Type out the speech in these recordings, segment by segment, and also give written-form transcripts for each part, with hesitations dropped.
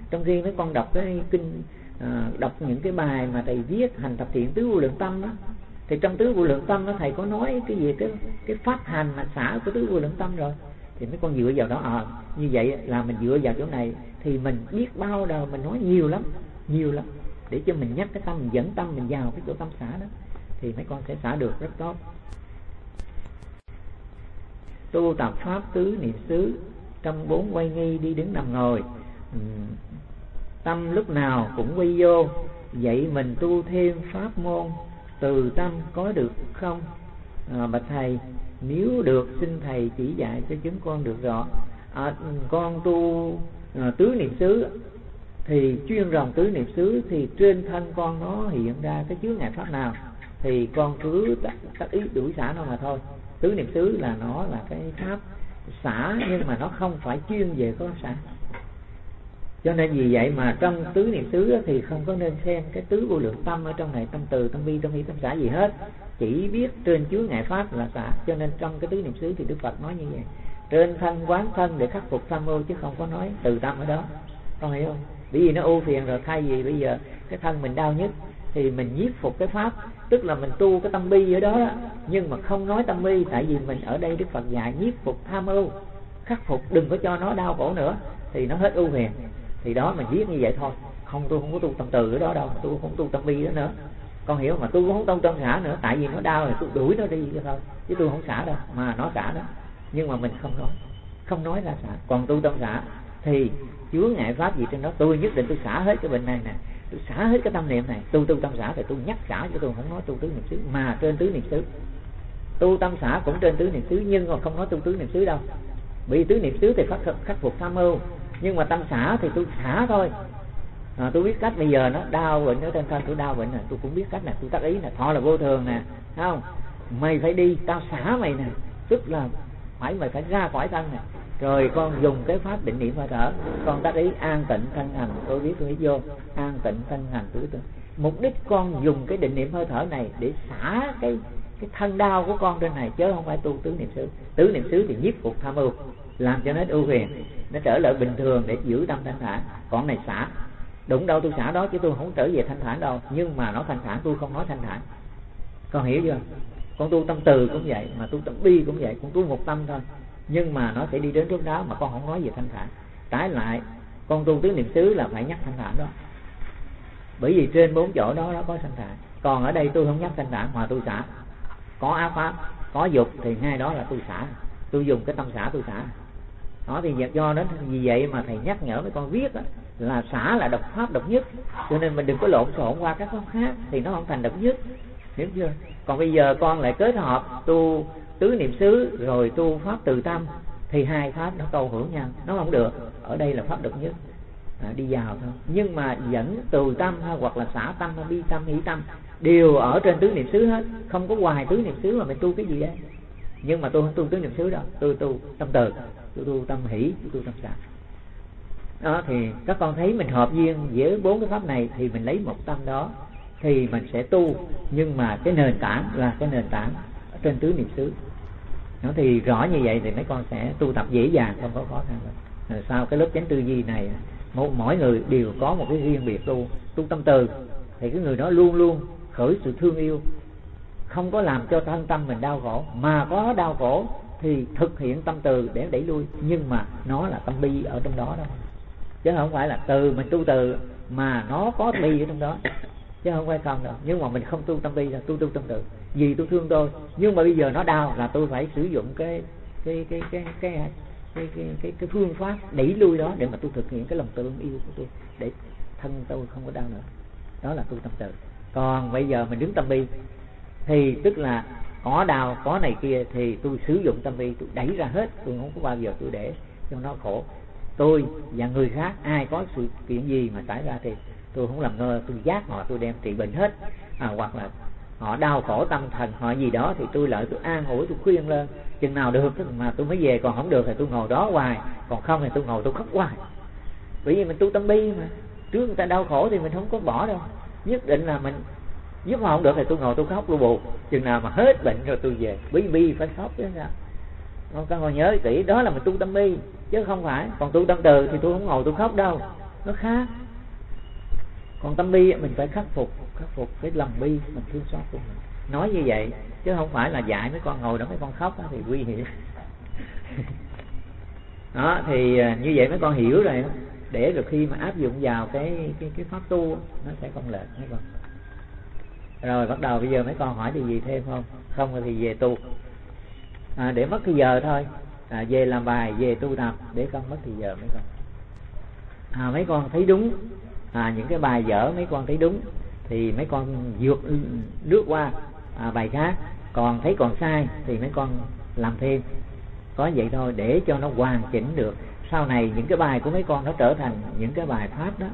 Trong khi mấy con đọc cái kinh, đọc những cái bài mà thầy viết hành thập thiện tứ vô lượng tâm đó, thì trong tứ vô lượng tâm đó thầy có nói cái gì cái pháp hành mà xả của tứ vô lượng tâm rồi. Thì mấy con dựa vào đó, như vậy là mình dựa vào chỗ này thì mình biết bao đời mình nói nhiều lắm để cho mình nhắc cái tâm, mình dẫn tâm mình vào cái chỗ tâm xả đó, thì mấy con sẽ xả được rất tốt. Tu tập pháp tứ niệm xứ trong 4 quay nghi đi đứng nằm ngồi, tâm lúc nào cũng quy vô. Vậy mình tu thêm pháp môn từ tâm có được không? Bạch thầy, nếu được xin thầy chỉ dạy cho chúng con được rõ. Con tu tứ niệm xứ thì chuyên ròng tứ niệm xứ, thì trên thân con nó hiện ra cái chướng ngại pháp nào thì con cứ tác ý đuổi xả nó mà thôi. Tứ niệm xứ là nó là cái pháp xả, nhưng mà nó không phải chuyên về có xả. Cho nên vì vậy mà trong tứ niệm xứ thì không có nên xem cái tứ vô lượng tâm ở trong này, tâm từ, tâm bi, tâm hỷ, tâm xả gì hết, chỉ biết trên chướng ngại pháp là xả. Cho nên trong cái tứ niệm xứ thì Đức Phật nói như vậy, trên thân quán thân để khắc phục tham ưu, chứ không có nói từ tâm ở đó. Con hiểu không? Bởi vì nó ưu phiền rồi, thay vì bây giờ cái thân mình đau nhất thì mình nhiếp phục cái pháp, tức là mình tu cái tâm bi ở đó, nhưng mà không nói tâm bi, tại vì mình ở đây Đức Phật dạy nhiếp phục tham ưu, khắc phục đừng có cho nó đau khổ nữa thì nó hết ưu phiền. Thì đó mình viết như vậy thôi, tôi không có tu tâm từ ở đó đâu, tôi không tu tâm bi đó nữa. Con hiểu mà tôi cũng không tu tâm xả nữa, tại vì nó đau thì tôi đuổi nó đi thôi, chứ tôi không xả đâu, mà nó xả đó. Nhưng mà mình không nói ra xả. Còn tu tâm xả thì chướng ngại pháp gì trên đó tôi nhất định tôi xả hết cái bệnh này nè, tôi xả hết cái tâm niệm này. Tu tâm xả thì tôi nhắc xả, chứ tôi không nói tu tứ niệm xứ, mà trên tứ niệm xứ. Tu tâm xả cũng trên tứ niệm xứ, nhưng mà không nói tu tứ niệm xứ đâu. Vì tứ niệm xứ thì khắc phục tham ưu, nhưng mà tâm xả thì tôi xả thôi. Tôi biết cách, bây giờ nó đau bệnh ở trên thân, tôi đau bệnh nè, tôi cũng biết cách nè, tôi tác ý nè, thọ là vô thường nè, thấy không? Mày phải đi, tao xả mày nè, tức là mày phải ra khỏi thân nè. Rồi con dùng cái pháp định niệm hơi thở, con tác ý an tịnh thân hành, tôi biết vô an tịnh thân hành tôi biết. Mục đích con dùng cái định niệm hơi thở này để xả cái thân đau của con trên này, chứ không phải tu tứ niệm xứ. Tứ niệm xứ thì nhiếp phục tham ưu, làm cho nó ưu phiền, nó trở lại bình thường để giữ tâm thanh thản. Còn này xả, đúng đâu tôi xả đó, chứ tôi không trở về thanh thản đâu. Nhưng mà nó thanh thản, tôi không nói thanh thản. Con hiểu chưa? Con tu tâm từ cũng vậy, mà tu tâm bi cũng vậy, con tu một tâm thôi, nhưng mà nó sẽ đi đến lúc đó mà con không nói về thanh thản. Trái lại con tu tứ niệm xứ là phải nhắc thanh thản đó, bởi vì trên 4 chỗ đó nó có thanh thản. Còn ở đây tôi không nhắc thanh thản mà tôi xả. Có ác pháp, có dục thì ngay đó là tôi xả, tôi dùng cái tâm xả tôi xả. Đó thì do đó vì vậy mà thầy nhắc nhở mấy con viết đó, là xả là độc pháp độc nhất, cho nên mình đừng có lộn xộn qua các pháp khác thì nó không thành độc nhất, hiểu chưa? Còn bây giờ con lại kết hợp tu tứ niệm xứ rồi tu pháp từ tâm thì hai pháp nó cầu hưởng nhau, nó không được. Ở đây là pháp độc nhất, đi vào thôi. Nhưng mà dẫn từ tâm hoặc là xả tâm hay bi tâm hỷ tâm đều ở trên tứ niệm xứ hết, không có ngoài tứ niệm xứ mà mình tu cái gì đấy. Nhưng mà tôi không tu tứ niệm xứ đâu, tôi tu tâm từ, tôi tu tâm hỷ, tôi tu tâm xả. Đó thì các con thấy mình hợp duyên với 4 cái pháp này thì mình lấy một tâm đó thì mình sẽ tu. Nhưng mà cái nền tảng là cái nền tảng ở trên tứ niệm xứ. Nó thì rõ như vậy thì mấy con sẽ tu tập dễ dàng, không có khó khăn đâu. Sau cái lớp chánh tư duy này, mỗi người đều có một cái riêng biệt tu tâm từ thì cái người đó luôn luôn khởi sự thương yêu, không có làm cho thân tâm mình đau khổ, mà có đau khổ thì thực hiện tâm từ để đẩy lui. Nhưng mà nó là tâm bi ở trong đó, chứ không phải là từ mình tu từ mà nó có bi ở trong đó, chứ không phải không đâu. Nhưng mà mình không tu tâm bi là tu tâm từ, vì tôi thương tôi, nhưng mà bây giờ nó đau là tôi phải sử dụng cái phương pháp đẩy lui đó để mà tôi thực hiện cái lòng thương yêu của tôi, để thân tôi không có đau nữa. Đó là tu tâm từ. Còn bây giờ mình đứng tâm bi thì tức là có đau có này kia thì tôi sử dụng tâm bi, tôi đẩy ra hết, tôi không có bao giờ tôi để cho nó khổ. Tôi và người khác ai có sự kiện gì mà xảy ra thì tôi không làm ngơ, tôi giác họ, tôi đem trị bệnh hết. Hoặc là họ đau khổ tâm thần họ gì đó thì tôi lợi, tôi an ủi, tôi khuyên lên chừng nào được mà tôi mới về, còn không được thì tôi ngồi đó hoài, còn không thì tôi ngồi tôi khóc hoài. Bởi vì mình tu tâm bi mà, trước người ta đau khổ thì mình không có bỏ đâu, nhất định là mình giúp họ không được thì tôi ngồi tôi khóc tôi buồn, chừng nào mà hết bệnh rồi tôi về. Bi phải khóc chứ sao. Các con nhớ kỹ, đó là mình tu tâm bi chứ không phải. Còn tu tâm từ thì tôi không ngồi tôi khóc đâu, nó khác. Còn tâm bi mình phải khắc phục cái lòng bi, mình thương xót của mình. Nói như vậy chứ không phải là dạy mấy con ngồi đó mấy con khóc đó, thì nguy hiểm. Đó thì như vậy mấy con hiểu rồi, để rồi khi mà áp dụng vào cái pháp tu nó sẽ không lệch mấy con. Rồi bắt đầu bây giờ mấy con hỏi điều gì thêm không? Không thì về tu. Để mất cái giờ thôi. Về làm bài, về tu tập để không mất thì giờ mấy con. Mấy con thấy đúng, những cái bài dở mấy con thấy đúng thì mấy con vượt lướt qua bài khác. Còn thấy còn sai thì mấy con làm thêm. Có vậy thôi để cho nó hoàn chỉnh được. Sau này những cái bài của mấy con nó trở thành những cái bài pháp đó,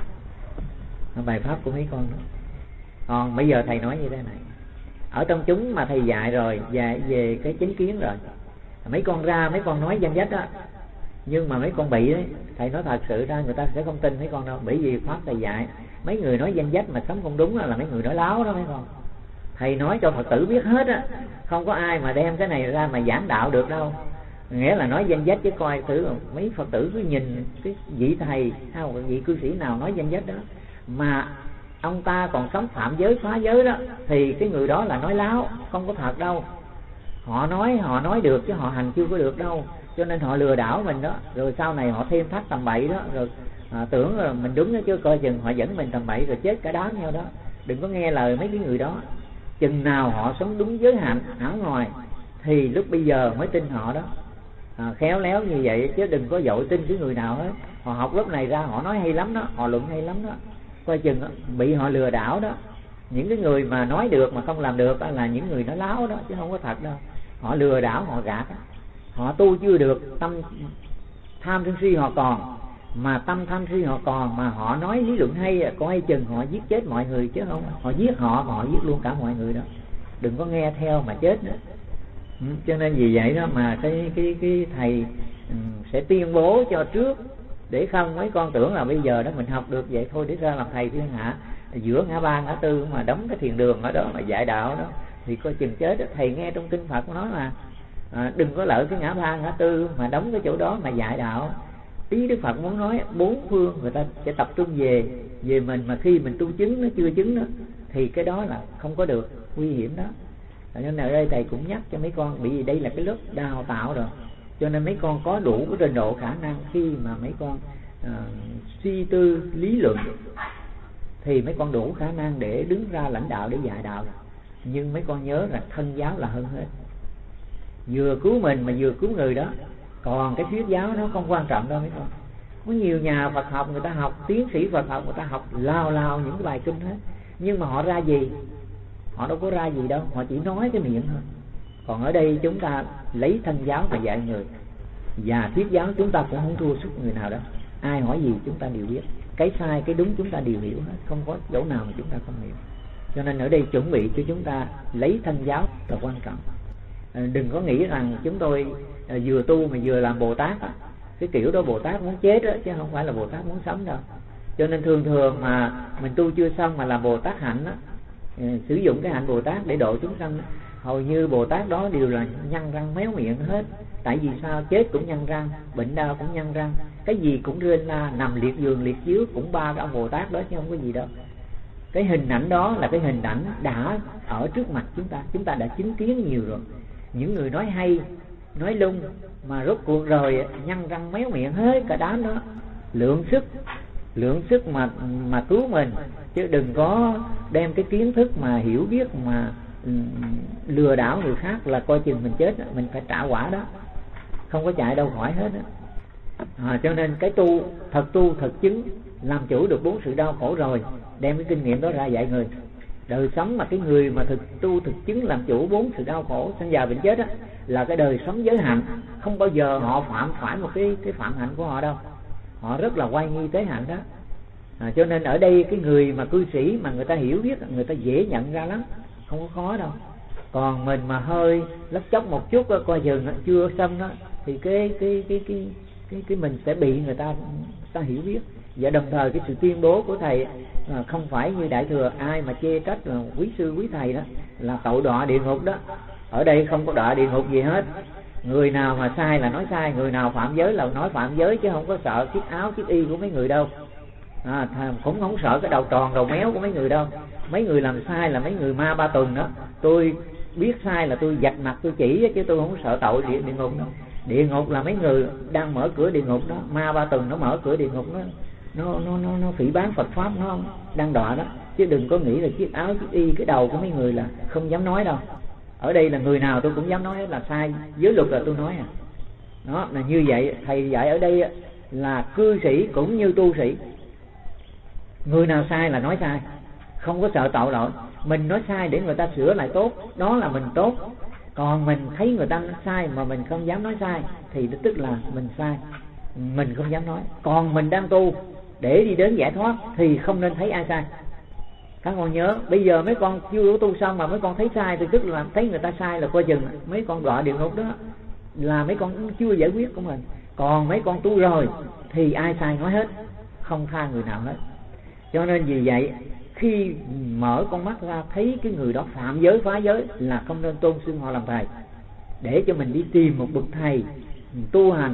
bài pháp của mấy con đó. Còn bây giờ thầy nói như thế này, ở trong chúng mà thầy dạy rồi, dạy về cái chính kiến rồi, mấy con ra mấy con nói danh sách đó, nhưng mà mấy con bị đấy, thầy nói thật sự ra người ta sẽ không tin mấy con đâu. Bởi vì pháp thầy dạy mấy người nói danh sách mà sống không đúng là mấy người nói láo đó mấy con. Thầy nói cho Phật tử biết hết á, không có ai mà đem cái này ra mà giảng đạo được đâu. Nghĩa là nói danh sách chứ coi thử mấy Phật tử cứ nhìn cái vị thầy hay một vị cư sĩ nào nói danh sách đó mà ông ta còn sống phạm giới phá giới đó, thì cái người đó là nói láo, không có thật đâu. Họ nói được chứ họ hành chưa có được đâu, cho nên họ lừa đảo mình đó. Rồi sau này họ thêm thắt tầm bậy đó, rồi tưởng là mình đúng đó, chứ coi chừng họ dẫn mình tầm bậy rồi chết cả đám nhau đó. Đừng có nghe lời mấy cái người đó. Chừng nào họ sống đúng giới hạnh ở ngoài thì lúc bây giờ mới tin họ đó. Khéo léo như vậy chứ đừng có vội tin cái người nào hết. Họ học lớp này ra họ nói hay lắm đó, họ luận hay lắm đó, coi chừng bị họ lừa đảo đó. Những cái người mà nói được mà không làm được là những người nói láo đó, chứ không có thật đâu. Họ lừa đảo, họ gạt đó. Họ tu chưa được, tâm tham sân si họ còn, mà tâm tham si họ còn mà họ nói lý luận hay, coi chừng họ giết chết mọi người chứ không. Họ giết họ giết luôn cả mọi người đó. Đừng có nghe theo mà chết nữa. Cho nên vì vậy đó mà cái thầy sẽ tuyên bố cho trước, để không mấy con tưởng là bây giờ đó mình học được vậy thôi để ra làm thầy thiên hạ, giữa ngã ba ngã tư mà đóng cái thiền đường ở đó mà dạy đạo đó thì coi chừng chết đó. Thầy nghe trong kinh Phật nói mà đừng có lợi cái ngã ba ngã tư mà đóng cái chỗ đó mà dạy đạo. Ý Đức Phật muốn nói bốn phương người ta sẽ tập trung về mình, mà khi mình tu chứng nó chưa chứng đó thì cái đó là không có được, nguy hiểm đó. Cho nên ở đây thầy cũng nhắc cho mấy con, bởi vì đây là cái lớp đào tạo rồi, cho nên mấy con có đủ cái trình độ khả năng khi mà mấy con suy tư lý luận thì mấy con đủ khả năng để đứng ra lãnh đạo để dạy đạo. Nhưng mấy con nhớ rằng thân giáo là hơn hết, vừa cứu mình mà vừa cứu người đó. Còn cái thuyết giáo nó không quan trọng đâu mấy con. Có nhiều nhà Phật học người ta học, tiến sĩ Phật học người ta học lao những cái bài kinh hết, nhưng mà họ ra gì? Họ đâu có ra gì đâu, họ chỉ nói cái miệng thôi. Còn ở đây chúng ta lấy thân giáo mà dạy người, và thuyết giáo chúng ta cũng không thua sức người nào đâu. Ai hỏi gì chúng ta đều biết, cái sai cái đúng chúng ta đều hiểu hết, không có chỗ nào mà chúng ta không hiểu. Cho nên ở đây chuẩn bị cho chúng ta lấy thân giáo là quan trọng. Đừng có nghĩ rằng chúng tôi vừa tu mà vừa làm Bồ Tát á. Cái kiểu đó Bồ Tát muốn chết đó, chứ không phải là Bồ Tát muốn sống đâu. Cho nên thường mà mình tu chưa xong mà làm Bồ Tát hạnh á, sử dụng cái hạnh Bồ Tát để độ chúng sanh, hầu như Bồ Tát đó đều là nhăn răng méo miệng hết. Tại vì sao? Chết cũng nhăn răng, bệnh đau cũng nhăn răng, cái gì cũng rên la, nằm liệt giường liệt chiếu cũng ba cái ông Bồ Tát đó chứ không có gì đâu. Cái hình ảnh đó là cái hình ảnh đã ở trước mặt chúng ta đã chứng kiến nhiều rồi. Những người nói hay, nói lung mà rốt cuộc rồi nhăn răng méo miệng hết cả đám đó. Lượng sức mà cứu mình, chứ đừng có đem cái kiến thức mà hiểu biết mà lừa đảo người khác là coi chừng mình chết, mình phải trả quả đó, không có chạy đâu khỏi hết đó. Cho nên cái tu thật chứng, làm chủ được bốn sự đau khổ rồi, đem cái kinh nghiệm đó ra dạy người. Đời sống mà cái người mà thực chứng làm chủ bốn sự đau khổ sanh già bệnh chết á, là cái đời sống giới hạnh, không bao giờ họ phạm phải một cái phạm hạnh của họ đâu. Họ rất là oai nghi tế hạnh đó. Cho nên ở đây cái người mà cư sĩ mà người ta hiểu biết, người ta dễ nhận ra lắm, không có khó đâu. Còn mình mà hơi lấp chóc một chút coi chừng chưa xong đó thì cái mình sẽ bị người ta hiểu biết. Và đồng thời cái sự tuyên bố của thầy không phải như Đại Thừa, ai mà chê trách là quý sư quý thầy đó là tội đọa địa ngục đó. Ở đây không có đọa địa ngục gì hết. Người nào mà sai là nói sai, người nào phạm giới là nói phạm giới, chứ không có sợ chiếc áo chiếc y của mấy người đâu. cũng không sợ cái đầu tròn đầu méo của mấy người đâu. Mấy người làm sai là mấy người ma ba tuần đó. Tôi biết sai là tôi vạch mặt tôi chỉ, chứ tôi không sợ tội địa ngục đâu. Địa ngục là mấy người đang mở cửa địa ngục đó. Ma ba tuần nó mở cửa địa ngục đó, nó phỉ báng Phật pháp, nó đang đọa đó. Chứ đừng có nghĩ là chiếc áo chiếc y cái đầu của mấy người là không dám nói đâu. Ở đây là người nào tôi cũng dám nói là sai, giới luật là tôi nói à. Đó là như vậy. Thầy dạy ở đây là cư sĩ cũng như tu sĩ, người nào sai là nói sai, không có sợ tội lỗi. Mình nói sai để người ta sửa lại tốt, đó là mình tốt. Còn mình thấy người ta sai mà mình không dám nói sai thì tức là mình sai, mình không dám nói. Còn mình đang tu để đi đến giải thoát thì không nên thấy ai sai. Các con nhớ, bây giờ mấy con chưa có tu xong mà mấy con thấy sai thì tức là thấy người ta sai là coi chừng mấy con đọa địa ngục đó, là mấy con chưa giải quyết của mình. Còn mấy con tu rồi thì ai sai nói hết, không tha người nào hết. Cho nên vì vậy khi mở con mắt ra thấy cái người đó phạm giới phá giới là không nên tôn xưng họ làm thầy, để cho mình đi tìm một bậc thầy tu hành.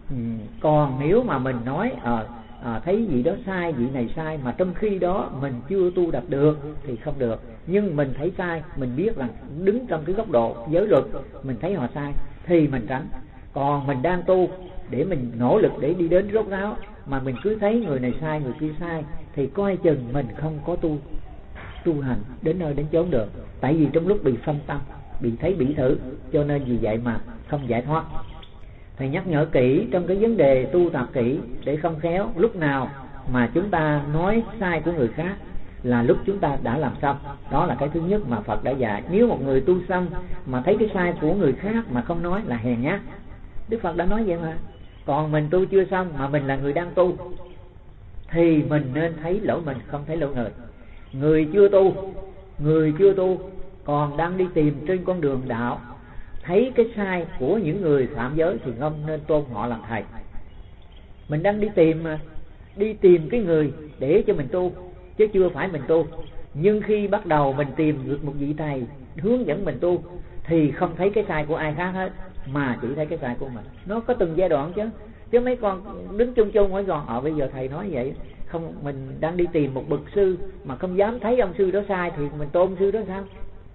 Còn nếu mà mình nói thấy vị đó sai, vị này sai, mà trong khi đó mình chưa tu đạt được thì không được. Nhưng mình thấy sai, mình biết rằng đứng trong cái góc độ giới luật, mình thấy họ sai thì mình tránh. Còn mình đang tu để mình nỗ lực để đi đến rốt ráo, mà mình cứ thấy người này sai, người kia sai thì coi chừng mình không có tu hành đến nơi đến chốn được. Tại vì trong lúc bị phân tâm, bị thấy bị thử, cho nên vì vậy mà không giải thoát. Thầy nhắc nhở kỹ trong cái vấn đề tu tập kỹ để không khéo. Lúc nào mà chúng ta nói sai của người khác là lúc chúng ta đã làm xong. Đó là cái thứ nhất mà Phật đã dạy. Nếu một người tu xong mà thấy cái sai của người khác mà không nói là hèn nhát. Đức Phật đã nói vậy mà. Còn mình tu chưa xong mà mình là người đang tu thì mình nên thấy lỗi mình, không thấy lỗi người. Người chưa tu còn đang đi tìm trên con đường đạo, thấy cái sai của những người phạm giới thì không nên tôn họ làm thầy. Mình đang đi tìm mà, đi tìm cái người để cho mình tu, chứ chưa phải mình tu. Nhưng khi bắt đầu mình tìm được một vị thầy hướng dẫn mình tu thì không thấy cái sai của ai khác hết, mà chỉ thấy cái sai của mình. Nó có từng giai đoạn chứ mấy con đứng chung chung hỏi con bây giờ thầy nói vậy không, mình đang đi tìm một bậc sư mà không dám thấy ông sư đó sai thì mình tôn sư đó sao?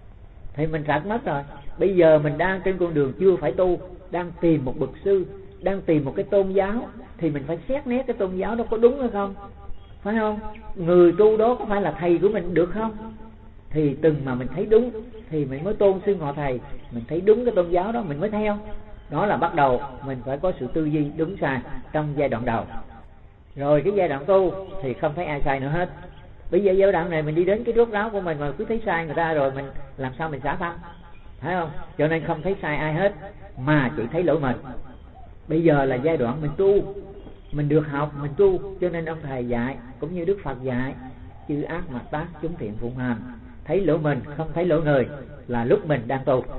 Thì mình sạch mất rồi. Bây giờ mình đang trên con đường chưa phải tu, đang tìm một bậc sư, đang tìm một cái tôn giáo, thì mình phải xét nét cái tôn giáo đó có đúng hay không, phải không? Người tu đó có phải là thầy của mình được không? Thì từng mà mình thấy đúng thì mình mới tôn xưng họ thầy. Mình thấy đúng cái tôn giáo đó mình mới theo. Đó là bắt đầu mình phải có sự tư duy đúng sai trong giai đoạn đầu. Rồi cái giai đoạn tu thì không thấy ai sai nữa hết. Bây giờ giai đoạn này mình đi đến cái rốt ráo của mình mà cứ thấy sai người ta rồi mình làm sao mình xả thân, thấy không? Cho nên không thấy sai ai hết mà chỉ thấy lỗi mình. Bây giờ là giai đoạn mình tu, mình được học, mình tu. Cho nên ông thầy dạy cũng như Đức Phật dạy, chư ác mặc tác chúng thiện phụng hành. Thấy lỗi mình, không thấy lỗi người là lúc mình đang tu.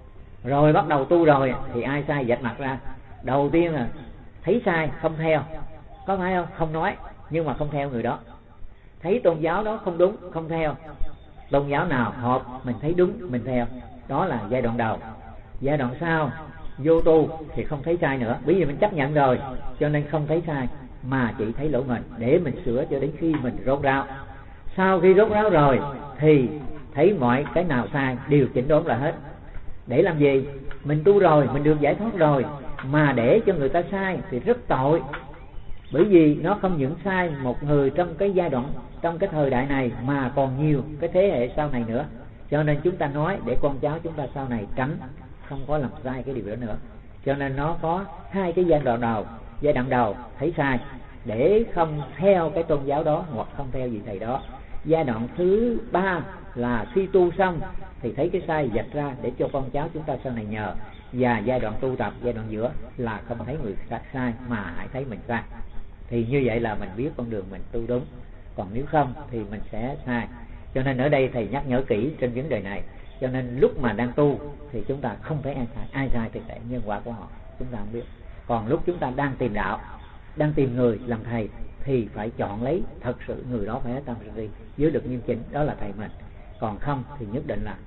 Rồi bắt đầu tu rồi thì ai sai vạch mặt ra. Đầu tiên là thấy sai không theo, có phải không? Không nói nhưng mà không theo người đó. Thấy tôn giáo đó không đúng, không theo. Tôn giáo nào hợp mình thấy đúng mình theo. Đó là giai đoạn đầu. Giai đoạn sau vô tu thì không thấy sai nữa, bởi vì mình chấp nhận rồi, cho nên không thấy sai mà chỉ thấy lỗi mình để mình sửa cho đến khi mình rốt ráo. Sau khi rốt ráo rồi thì thấy mọi cái nào sai đều chỉnh đốn lại hết. Để làm gì? Mình tu rồi, mình được giải thoát rồi, mà để cho người ta sai thì rất tội. Bởi vì nó không những sai một người trong cái giai đoạn, trong cái thời đại này, mà còn nhiều cái thế hệ sau này nữa. Cho nên chúng ta nói để con cháu chúng ta sau này tránh không có làm sai cái điều đó nữa. Cho nên nó có hai cái giai đoạn đầu. Giai đoạn đầu thấy sai để không theo cái tôn giáo đó hoặc không theo vị thầy đó. Giai đoạn thứ ba là khi tu xong thì thấy cái sai vạch ra để cho con cháu chúng ta sau này nhờ. Và giai đoạn tu tập, giai đoạn giữa là không thấy người sai mà hãy thấy mình sai. Thì như vậy là mình biết con đường mình tu đúng. Còn nếu không thì mình sẽ sai. Cho nên ở đây thầy nhắc nhở kỹ trên vấn đề này. Cho nên lúc mà đang tu thì chúng ta không thấy ai sai thì tại nhân quả của họ chúng ta không biết. Còn lúc chúng ta đang tìm đạo, đang tìm người làm thầy thì phải chọn lấy thật sự người đó phải tâm từ bi, dưới được nghiêm chỉnh, đó là thầy mình. Còn không thì nhất định là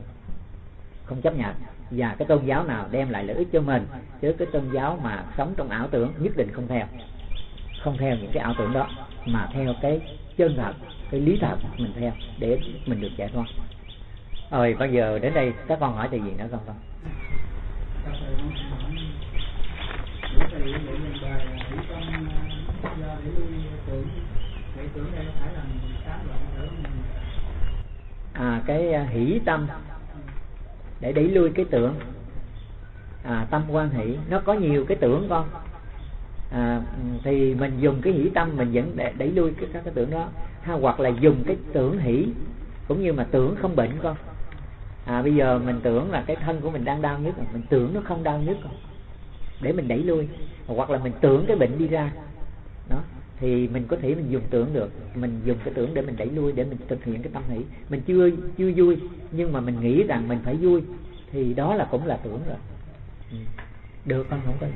không chấp nhận. Và cái tôn giáo nào đem lại lợi ích cho mình, chứ cái tôn giáo mà sống trong ảo tưởng nhất định không theo những cái ảo tưởng đó. mà theo cái chân thật, cái lý thật mình theo để mình được giải thoát. Rồi bây giờ đến đây các con hỏi thầy gì nữa không con? Cái hỷ tâm để đẩy lui cái tưởng. Tâm quan hỷ nó có nhiều cái tưởng con. Thì mình dùng cái hỷ tâm mình vẫn để đẩy lui các cái tưởng đó, hoặc là dùng cái tưởng hỷ cũng như mà tưởng không bệnh con. Bây giờ mình tưởng là cái thân của mình đang đau nhức, mình tưởng nó không đau nhức con, để mình đẩy lui. Hoặc là mình tưởng cái bệnh đi ra đó, thì mình có thể mình dùng tưởng được, mình dùng cái tưởng để mình đẩy lui, để mình thực hiện cái tâm hỷ. Mình chưa vui nhưng mà mình nghĩ rằng mình phải vui, thì đó là cũng là tưởng rồi. Được con, không có gì.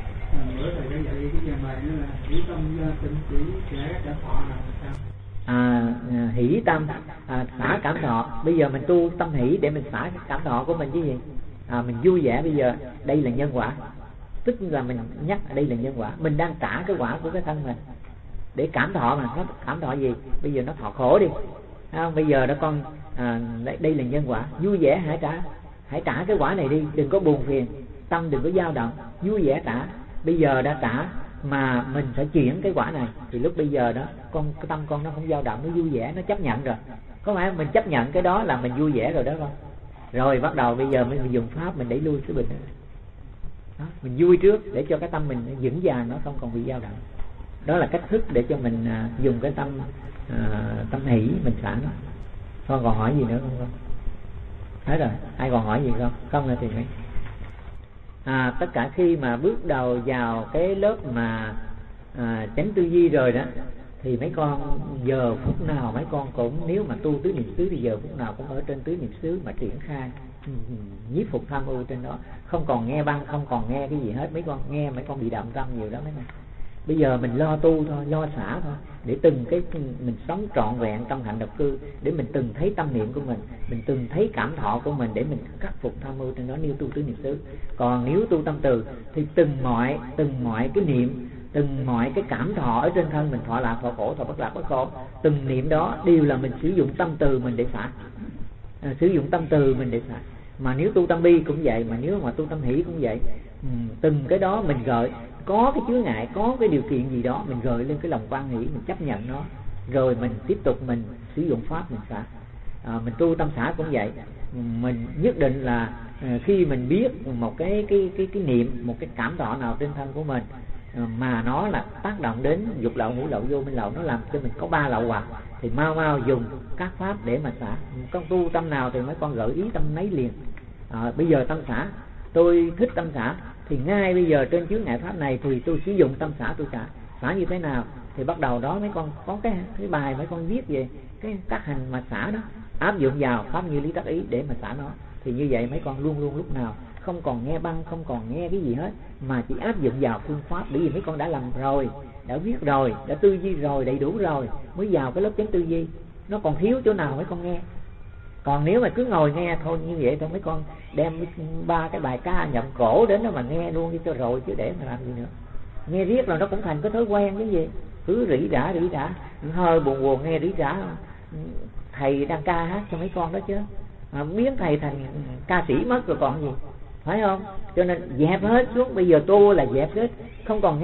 Hỷ tâm xả cảm thọ. Bây giờ mình tu tâm hỷ để mình xả cảm thọ của mình chứ gì. Mình vui vẻ. Bây giờ đây là nhân quả, tức là mình nhắc đây là nhân quả, mình đang trả cái quả của cái thân mình để cảm thọ. Mà nó cảm thọ gì? Bây giờ nó thọ khổ đi, không? Bây giờ đó con, đây là nhân quả, vui vẻ hãy trả cái quả này đi, đừng có buồn phiền, tâm đừng có dao động, vui vẻ trả. Bây giờ đã trả mà mình phải chuyển cái quả này, thì lúc bây giờ đó cái tâm con nó không dao động, nó vui vẻ, nó chấp nhận rồi. Có phải mình chấp nhận cái đó là mình vui vẻ rồi đó không? Rồi bắt đầu bây giờ mình dùng pháp mình đẩy lui cái bệnh đó. Mình vui trước để cho cái tâm mình vững vàng, nó không còn bị dao động. Đó là cách thức để cho mình dùng cái tâm hỷ mình xả nó. Con còn hỏi gì nữa không? Hết rồi, ai còn hỏi gì không? Không nữa thì mấy. Tất cả khi mà bước đầu vào cái lớp mà chánh tư duy rồi đó, thì mấy con giờ phút nào mấy con cũng, nếu mà tu tứ niệm xứ thì giờ phút nào cũng ở trên tứ niệm xứ mà triển khai nhiếp phục tham ưu trên đó, không còn nghe băng, không còn nghe cái gì hết. Mấy con nghe mấy con bị đậm tâm nhiều đó mấy con. Bây giờ mình lo tu thôi, lo xả thôi, để từng cái mình sống trọn vẹn trong hạnh độc cư, để mình từng thấy tâm niệm của mình từng thấy cảm thọ của mình, để mình khắc phục tham ưu trên đó nếu tu tứ niệm xứ. Còn nếu tu tâm từ thì từng mọi cái niệm, từng mọi cái cảm thọ ở trên thân mình, thọ lạc, thọ khổ, thọ bất lạc, bất khổ, từng niệm đó đều là mình sử dụng tâm từ mình để xả, sử dụng tâm từ mình để xả. Mà nếu tu tâm bi cũng vậy, mà nếu mà tu tâm hỷ cũng vậy. Từng cái đó mình gợi, có cái chướng ngại, có cái điều kiện gì đó mình gợi lên cái lòng quan hỷ, mình chấp nhận nó, rồi mình tiếp tục mình sử dụng pháp mình xả. Mình tu tâm xả cũng vậy. Mình nhất định là khi mình biết một cái niệm, một cái cảm thọ nào trên thân của mình mà nó là tác động đến dục lậu, ngũ lậu, vô minh lậu, nó làm cho mình có 3 lậu hoặc, thì mau dùng các pháp để mà xả. Con tu tâm nào thì mấy con gợi ý tâm nấy liền. Bây giờ tâm xả, tôi thích tâm xả, thì ngay bây giờ trên chướng ngại pháp này thì tôi sử dụng tâm xả, tôi xả như thế nào, thì bắt đầu đó mấy con có cái bài mấy con viết về cái các hành mà xả đó, áp dụng vào pháp như lý tác ý để mà xả nó. Thì như vậy mấy con luôn luôn lúc nào không còn nghe băng, không còn nghe cái gì hết, mà chỉ áp dụng vào phương pháp. Bởi vì mấy con đã làm rồi, đã viết rồi, đã tư duy rồi, đầy đủ rồi, mới vào cái lớp chánh tư duy. Nó còn thiếu chỗ nào mấy con nghe. Còn nếu mà cứ ngồi nghe thôi như vậy thôi, mấy con đem 3 cái bài ca nhậm cổ đến đó mà nghe luôn đi cho rồi, chứ để mà làm gì nữa. Nghe riết là nó cũng thành cái thói quen cái gì, cứ rỉ rả hơi buồn nghe rỉ rả. Thầy đang ca hát cho mấy con đó chứ, biến thầy thành ca sĩ mất rồi còn gì, phải không? Cho nên dẹp hết xuống. Bây giờ tu là dẹp hết, không còn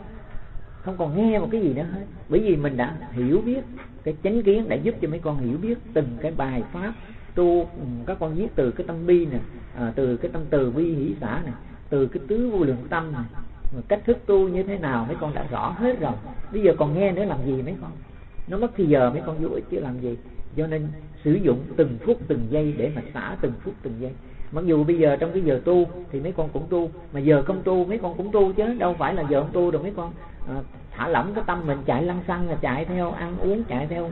nghe một cái gì nữa hết. Bởi vì mình đã hiểu biết, cái chánh kiến đã giúp cho mấy con hiểu biết từng cái bài pháp tu. Các con viết từ cái tâm bi nè, từ cái tâm từ bi hỷ xả nè, từ cái tứ vô lượng tâm nè, cách thức tu như thế nào mấy con đã rõ hết rồi. Bây giờ còn nghe nữa làm gì mấy con? Nó mất thì giờ mấy con vô ích chứ làm gì. Cho nên sử dụng từng phút từng giây để mà xả từng phút từng giây. Mặc dù bây giờ trong cái giờ tu thì mấy con cũng tu, mà giờ không tu mấy con cũng tu chứ, đâu phải là giờ không tu rồi mấy con thả lỏng cái tâm mình chạy lăng xăng, là chạy theo ăn uống, chạy theo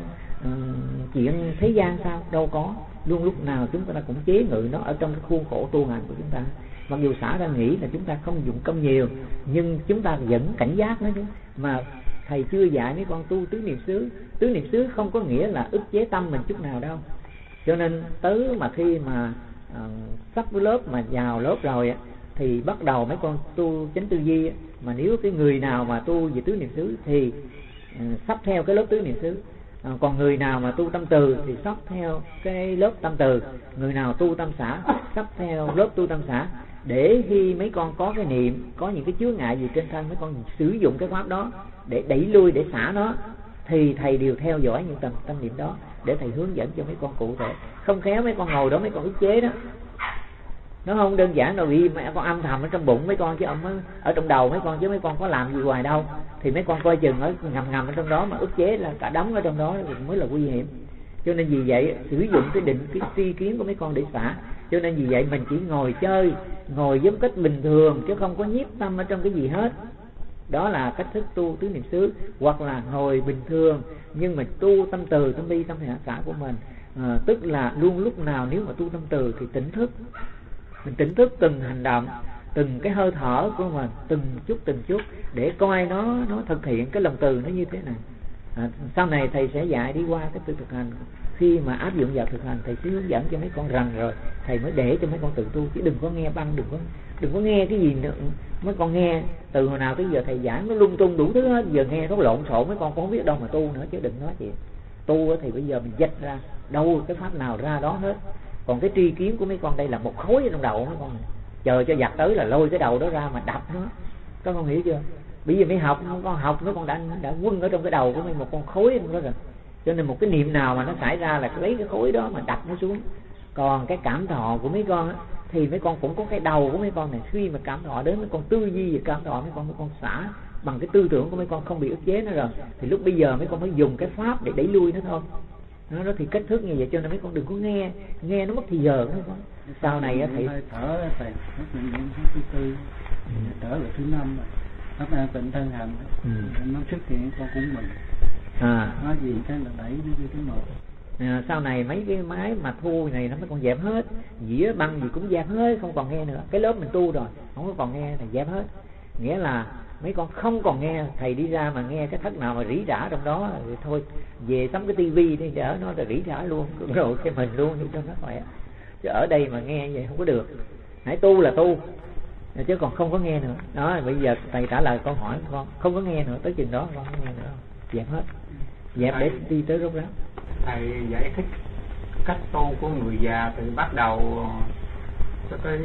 chuyện thế gian sao? Đâu có. Luôn lúc nào chúng ta cũng chế ngự nó ở trong cái khuôn khổ tu hành của chúng ta. Mặc dù xả ra nghĩ là chúng ta không dụng công nhiều, nhưng chúng ta vẫn cảnh giác nó chứ. Mà thầy chưa dạy mấy con tu tứ niệm xứ. Tứ niệm xứ không có nghĩa là ức chế tâm mình chút nào đâu. Cho nên tới mà khi mà sắp với lớp mà vào lớp rồi thì bắt đầu mấy con tu chánh tư duy. Mà nếu cái người nào mà tu về tứ niệm xứ thì sắp theo cái lớp tứ niệm xứ. Còn người nào mà tu tâm từ thì sắp theo cái lớp tâm từ, người nào tu tâm xả sắp theo lớp tu tâm xả. Để khi mấy con có cái niệm, có những cái chướng ngại gì trên thân, mấy con sử dụng cái pháp đó để đẩy lui, để xả nó, thì thầy đều theo dõi những tâm niệm đó để thầy hướng dẫn cho mấy con cụ thể. Không khéo mấy con ngồi đó mấy con ức chế đó, nó không đơn giản đâu, vì mấy con âm thầm ở trong bụng mấy con, chứ ở trong đầu mấy con, chứ mấy con có làm gì hoài đâu. Thì mấy con coi chừng ở ngầm ở trong đó mà ức chế là cả đống ở trong đó mới là nguy hiểm. Cho nên vì vậy sử dụng cái định, cái tri kiến của mấy con để xả. Cho nên vì vậy mình chỉ ngồi chơi, ngồi giống cách bình thường chứ không có nhiếp tâm ở trong cái gì hết. Đó là cách thức tu tứ niệm xứ. Hoặc là ngồi bình thường nhưng mà tu tâm từ, tâm bi, tâm xả của mình. Tức là luôn lúc nào nếu mà tu tâm từ thì tỉnh thức, mình tỉnh thức từng hành động, từng cái hơi thở của mình, từng chút để coi nó thực hiện cái lòng từ nó như thế nào. Sau này thầy sẽ dạy đi qua cái thực hành. Khi mà áp dụng vào thực hành thầy sẽ hướng dẫn cho mấy con rằng rồi thầy mới để cho mấy con tự tu, chứ đừng có nghe băng, đừng có nghe cái gì nữa. Mấy con nghe từ hồi nào tới giờ thầy giảng nó lung tung đủ thứ hết, giờ nghe nó lộn xộn, mấy con không biết đâu mà tu nữa, chứ đừng nói chuyện tu thì bây giờ mình dạch ra đâu cái pháp nào ra đó hết. Còn cái tri kiến của mấy con đây là một khối ở trong đầu mấy con, chờ cho giặc tới là lôi cái đầu đó ra mà đập nó. Các con hiểu chưa? Bây giờ mấy con học mấy con đã quấn ở trong cái đầu của mấy một con khối trong đó rồi. Cho nên một cái niệm nào mà nó xảy ra là lấy cái khối đó mà đập nó xuống. Còn cái cảm thọ của mấy con á, thì mấy con cũng có cái đầu của mấy con này, khi mà cảm thọ đến mấy con tư duy về cảm thọ, mấy con xả bằng cái tư tưởng của mấy con không bị ức chế nó rồi, thì lúc bây giờ mấy con mới dùng cái pháp để đẩy lui nó thôi. Nó thì cách thức như vậy. Cho nên mấy con đừng có nghe nó mất thì giờ đó con. Sau này á thầy thở thầy nó niệm thứ tư, trở lại thứ năm rồi, nó an tịnh thân hành, nó xuất hiện con cũng mình. Nói gì cái là đẩy nó như cái một. Sau này mấy cái máy mà thu này nó mấy con dẹp hết, dĩa băng gì cũng dẹp hết, không còn nghe nữa. Cái lớp mình tu rồi không có còn nghe, thầy dẹp hết. Nghĩa là mấy con không còn nghe thầy đi ra mà nghe cái thất nào mà rỉ rả trong đó thì thôi về sắm cái tivi đi để nó rỉ rả luôn rồi cái mình luôn cho nó khỏe. Chứ ở đây mà nghe vậy không có được. Hãy tu là tu chứ còn không có nghe nữa. Đó, bây giờ thầy trả lời câu hỏi của con, không có nghe nữa, tới chừng đó con không nghe nữa, dẹp hết, dẹp để đi tới rốt ráo. Thầy giải thích cách tu của người già từ bắt đầu cho tới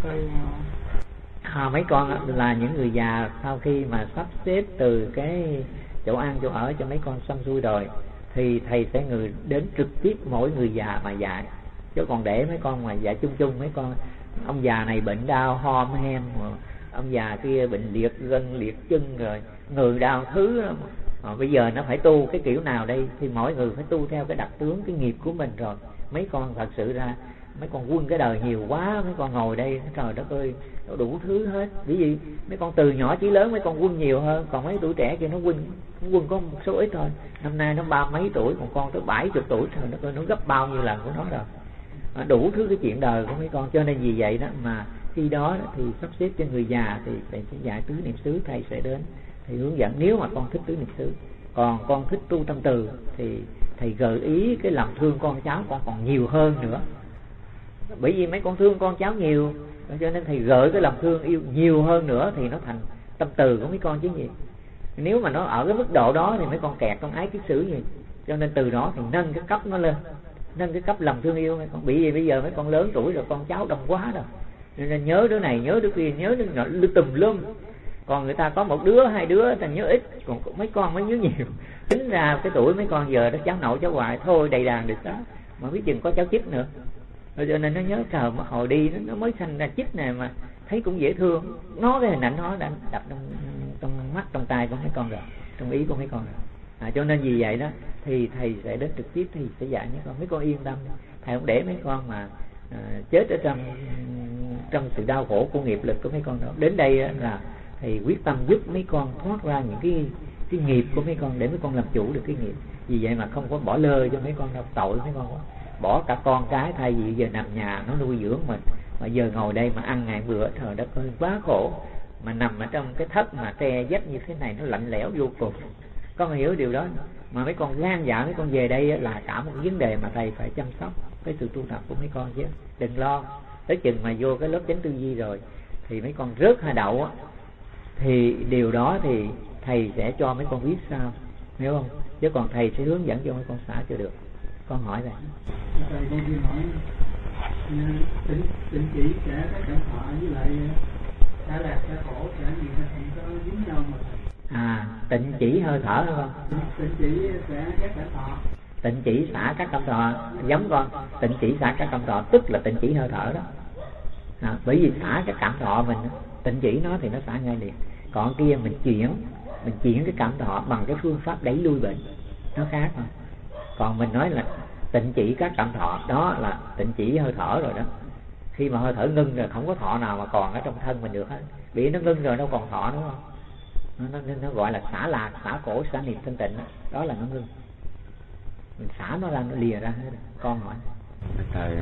mấy con là những người già sau khi mà sắp xếp từ cái chỗ ăn chỗ ở cho mấy con xong xuôi rồi thì thầy sẽ đến trực tiếp mỗi người già mà dạy, chứ còn để mấy con mà dạy chung chung mấy con ông già này bệnh đau ho hem, ông già kia bệnh liệt gân liệt chân rồi người đau thứ. Bây giờ nó phải tu cái kiểu nào đây thì mỗi người phải tu theo cái đặc tướng cái nghiệp của mình rồi. Mấy con thật sự ra mấy con quân cái đời nhiều quá, mấy con ngồi đây trời đất ơi nó đủ thứ hết. Vì gì mấy con từ nhỏ chí lớn mấy con quân nhiều hơn, còn mấy tuổi trẻ kia nó quân có một số ít thôi. Năm nay nó 30 mấy tuổi, còn con tới 70 tuổi trời đất ơi, nó gấp bao nhiêu lần của nó rồi. Đủ thứ cái chuyện đời của mấy con. Cho nên vì vậy đó mà khi đó thì sắp xếp cho người già thì thầy sẽ dạy tứ niệm xứ, thầy sẽ đến thầy hướng dẫn nếu mà con thích tứ niệm xứ. Còn con thích tu tâm từ thì thầy gợi ý cái lòng thương con cháu con còn nhiều hơn nữa. Bởi vì mấy con thương con cháu nhiều, cho nên thầy gợi cái lòng thương yêu nhiều hơn nữa thì nó thành tâm từ của mấy con chứ gì. Nếu mà nó ở cái mức độ đó thì mấy con kẹt trong ái kiết sử gì. Cho nên từ đó thì nâng cái cấp nó lên, nâng cái cấp lòng thương yêu mấy con. Bởi vì bây giờ mấy con lớn tuổi rồi, con cháu đông quá rồi, nên nhớ đứa này nhớ đứa kia, nhớ đứa nọ tùm lum. Còn người ta có một đứa hai đứa ta nhớ ít, còn mấy con mới nhớ nhiều. Tính ra cái tuổi mấy con giờ đó cháu nội cháu ngoại thôi đầy đàn được đó, mà biết chừng có cháu chích nữa. Rồi cho nên nó nhớ trời mà hồi đi nó mới sanh ra chích này mà thấy cũng dễ thương. Nó cái hình ảnh nó đã đập trong mắt trong tai của mấy con rồi, trong ý của mấy con rồi. Cho nên vì vậy đó thì thầy sẽ đến trực tiếp thì sẽ dạy mấy con yên tâm. Thầy không để mấy con mà chết ở trong sự đau khổ của nghiệp lực của mấy con đâu. Đến đây là thầy quyết tâm giúp mấy con thoát ra những cái nghiệp của mấy con để mấy con làm chủ được cái nghiệp. Vì vậy mà không có bỏ lơ cho mấy con đâu, tội mấy con quá. Bỏ cả con cái thay vì giờ nằm nhà nó nuôi dưỡng mình, mà giờ ngồi đây mà ăn ngày bữa trời đất ơi quá khổ. Mà nằm ở trong cái thất mà tre dách như thế này nó lạnh lẽo vô cùng. Con hiểu điều đó. Mà mấy con gan dạ mấy con về đây là cả một vấn đề mà thầy phải chăm sóc cái sự tu tập của mấy con chứ. Đừng lo, tới chừng mà vô cái lớp chánh tư duy rồi thì mấy con rớt hay đậu á, thì điều đó thì thầy sẽ cho mấy con biết sao. hiểu không? Chứ còn thầy sẽ hướng dẫn cho mấy con xả chưa được. Con hỏi này. Thầy con đi hỏi tịnh chỉ sẽ các cảm thọ với lại xả lạc xả khổ xả gì nó không có dính nhau mà. Tịnh chỉ hơi thở hả con? Tịnh chỉ xả các cảm thọ. Tịnh chỉ xả các cảm thọ giống con. Tịnh chỉ xả các cảm thọ tức là tịnh chỉ hơi thở đó. Bởi vì xả cái cảm thọ mình, tịnh chỉ nó thì nó xả ngay liền. Còn kia mình chuyển cái cảm thọ bằng cái phương pháp đẩy lui bệnh, nó khác mà. Còn mình nói là tịnh chỉ các cảm thọ, đó là tịnh chỉ hơi thở rồi đó. Khi mà hơi thở ngưng rồi không có thọ nào mà còn ở trong thân mình được hết. Vì nó ngưng rồi đâu còn thọ nữa không? Nó gọi là xả lạc, xả khổ, xả niệm thanh tịnh. Đó là nó ngưng. Mình xả nó ra, nó lìa ra hết. Con hỏi thầy,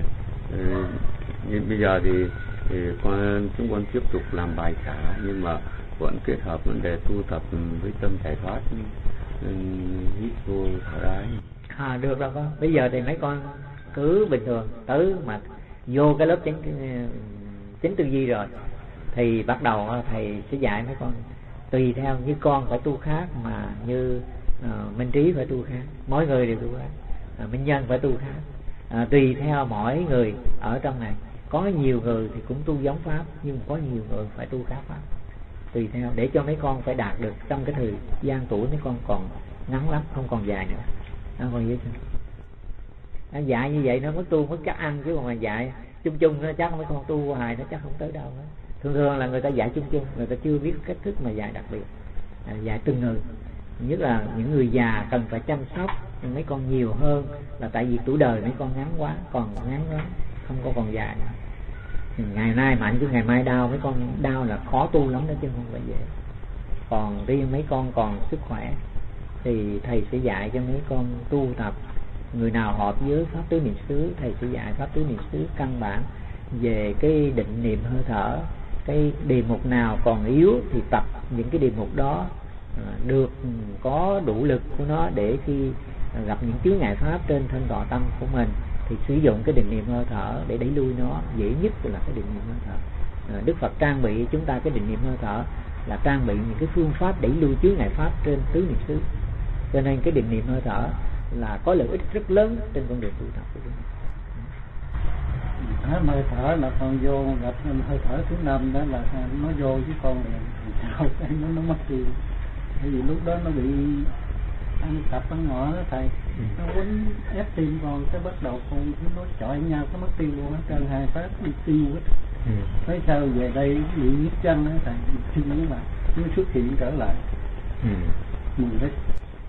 như bây giờ thì chúng con tiếp tục làm bài xả, nhưng mà vẫn kết hợp vấn đề tu tập với tâm giải thoát, hít vô thở ra. Được rồi con. Bây giờ thì mấy con cứ bình thường tới mà vô cái lớp chánh tư duy rồi thì bắt đầu thầy sẽ dạy mấy con tùy theo, như con phải tu khác mà như Minh Trí phải tu khác, mỗi người đều tu khác, Minh Nhân phải tu khác, tùy theo mỗi người ở trong này. Có nhiều người thì cũng tu giống pháp, nhưng có nhiều người phải tu khác pháp, tùy theo để cho mấy con phải đạt được trong cái thời gian tuổi mấy con còn ngắn lắm, không còn dài nữa. Còn vậy chứ dạy như vậy nó mới tu, mới chắc ăn, chứ còn mà dạy chung chung nó chắc mấy con tu hoài nó chắc không tới đâu hết. Thường là người ta dạy chung chung, người ta chưa biết cách thức mà dạy đặc biệt, dạy từng người. Nhất là những người già cần phải chăm sóc mấy con nhiều hơn, là tại vì tuổi đời mấy con ngắn quá, còn ngắn quá, không có còn dài nữa. Ngày nay mạnh chứ ngày mai đau, mấy con đau là khó tu lắm đó chứ không phải dễ. Còn riêng mấy con còn sức khỏe thì thầy sẽ dạy cho mấy con tu tập. Người nào hợp với pháp tứ niệm xứ, thầy sẽ dạy pháp tứ niệm xứ căn bản về cái định niệm hơi thở. Cái đề mục nào còn yếu thì tập những cái đề mục đó được có đủ lực của nó, để khi gặp những chướng ngại pháp trên thân tọa tâm của mình thì sử dụng cái định niệm hơi thở để đẩy lui nó. Dễ nhất là cái định niệm hơi thở. Đức Phật trang bị chúng ta cái định niệm hơi thở là trang bị những cái phương pháp đẩy lui chướng ngại pháp trên tứ niệm xứ. Cho nên cái định niệm hơi thở là có lợi ích rất lớn trên con đường tu tập của chúng ta. Hơi thở là con vô gặp hơi thở thứ 5 đó là nó vô với con là nó mất tiêu. Bởi vì lúc đó nó bị ăn cặp ăn ngõ đó thầy, nó quấn ép tim con, cái bắt đầu con nó chọi nhau, nó mất tiêu luôn hết trơn, hai phát đi tiêu hết. Tới sau về đây bị nhức chân đó thầy, chân nó lại nó xuất hiện trở lại. Mừng hết.